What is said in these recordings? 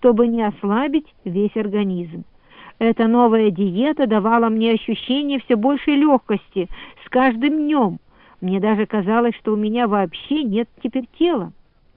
чтобы не ослабить весь организм. Эта новая диета давала мне ощущение все большей легкости с каждым днем. Мне даже казалось, что у меня вообще нет теперь тела.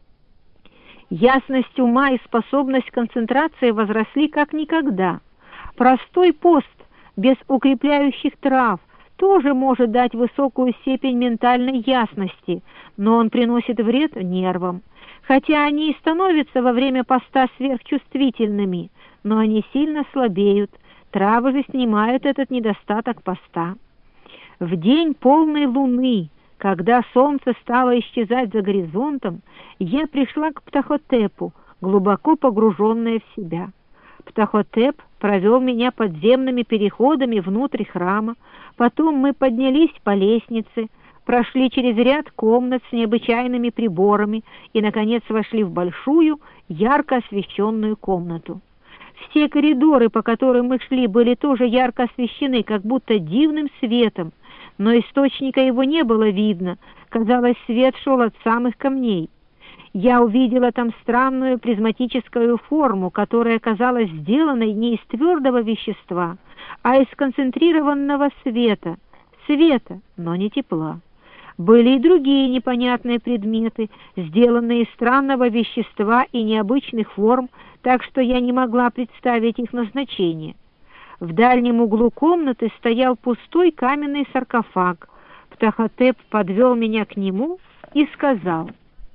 Ясность ума и способность концентрации возросли как никогда. Простой пост без укрепляющих трав тоже может дать высокую степень ментальной ясности, но он приносит вред нервам. Хотя они и становятся во время поста сверхчувствительными, но они сильно слабеют, травы же снимают этот недостаток поста. В день полной луны, когда солнце стало исчезать за горизонтом, я пришла к Птахотепу, глубоко погруженная в себя. Птахотеп провел меня подземными переходами внутрь храма, потом мы поднялись по лестнице, прошли через ряд комнат с необычайными приборами и, наконец, вошли в большую, ярко освещенную комнату. Все коридоры, по которым мы шли, были тоже ярко освещены, как будто дивным светом, но источника его не было видно, казалось, свет шел от самых камней. Я увидела там странную призматическую форму, которая казалась сделанной не из твердого вещества, а из концентрированного света, но не тепла. Были и другие непонятные предметы, сделанные из странного вещества и необычных форм, так что я не могла представить их назначение. В дальнем углу комнаты стоял пустой каменный саркофаг. Птахотеп подвел меня к нему и сказал: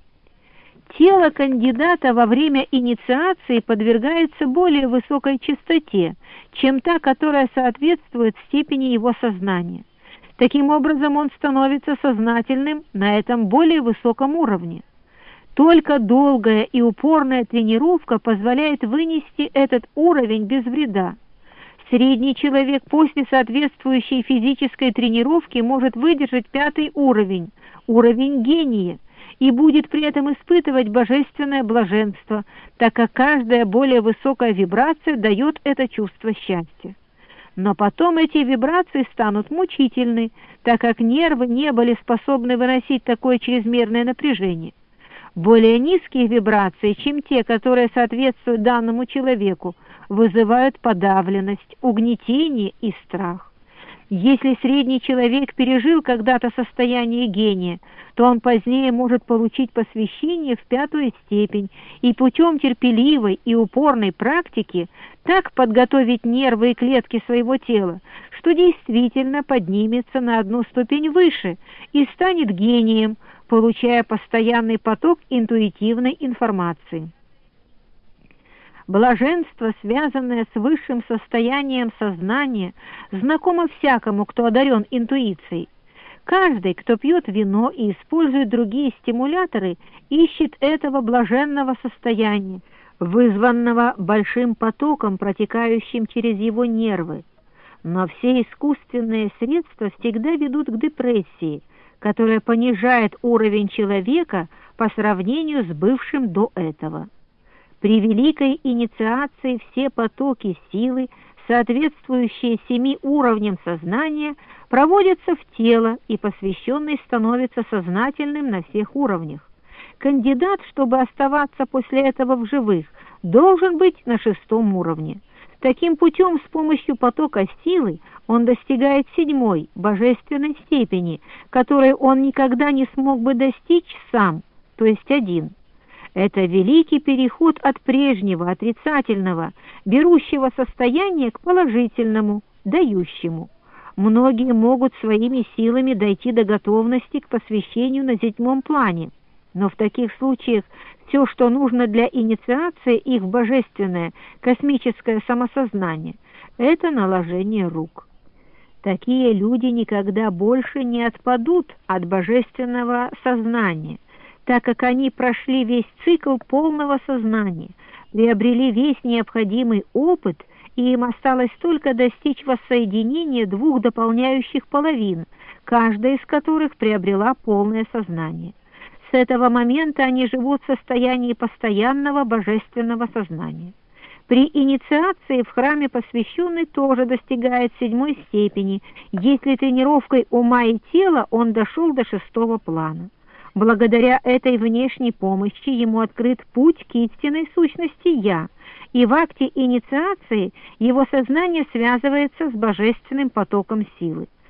«Тело кандидата во время инициации подвергается более высокой чистоте, чем та, которая соответствует степени его сознания. Таким образом, он становится сознательным на этом более высоком уровне. Только долгая и упорная тренировка позволяет вынести этот уровень без вреда. Средний человек после соответствующей физической тренировки может выдержать 5-й уровень, уровень гения, и будет при этом испытывать божественное блаженство, так как каждая более высокая вибрация дает это чувство счастья. Но потом эти вибрации станут мучительны, так как нервы не были способны выносить такое чрезмерное напряжение. Более низкие вибрации, чем те, которые соответствуют данному человеку, вызывают подавленность, угнетение и страх. Если средний человек пережил когда-то состояние гения, то он позднее может получить посвящение в 5-ю степень и путем терпеливой и упорной практики так подготовить нервы и клетки своего тела, что действительно поднимется на 1 ступень выше и станет гением, получая постоянный поток интуитивной информации. Блаженство, связанное с высшим состоянием сознания, знакомо всякому, кто одарен интуицией. Каждый, кто пьет вино и использует другие стимуляторы, ищет этого блаженного состояния, вызванного большим потоком, протекающим через его нервы. Но все искусственные средства всегда ведут к депрессии, которая понижает уровень человека по сравнению с бывшим до этого. При великой инициации все потоки силы, соответствующие 7 уровням сознания, проводятся в тело, и посвященный становится сознательным на всех уровнях. Кандидат, чтобы оставаться после этого в живых, должен быть на 6-м уровне. Таким путем, с помощью потока силы, он достигает 7-й, божественной степени, которой он никогда не смог бы достичь сам, то есть один. Это великий переход от прежнего, отрицательного, берущего состояния к положительному, дающему. Многие могут своими силами дойти до готовности к посвящению на 7-м плане, но в таких случаях все, что нужно для инициации их в божественное, космическое самосознание, это наложение рук. Такие люди никогда больше не отпадут от божественного сознания, так как они прошли весь цикл полного сознания, приобрели весь необходимый опыт, и им осталось только достичь воссоединения 2 дополняющих половин, каждая из которых приобрела полное сознание. С этого момента они живут в состоянии постоянного божественного сознания. При инициации в храме посвященный тоже достигает 7-й степени, если тренировкой ума и тела он дошел до 6-го плана. Благодаря этой внешней помощи ему открыт путь к истинной сущности «Я», и в акте инициации его сознание связывается с божественным потоком силы.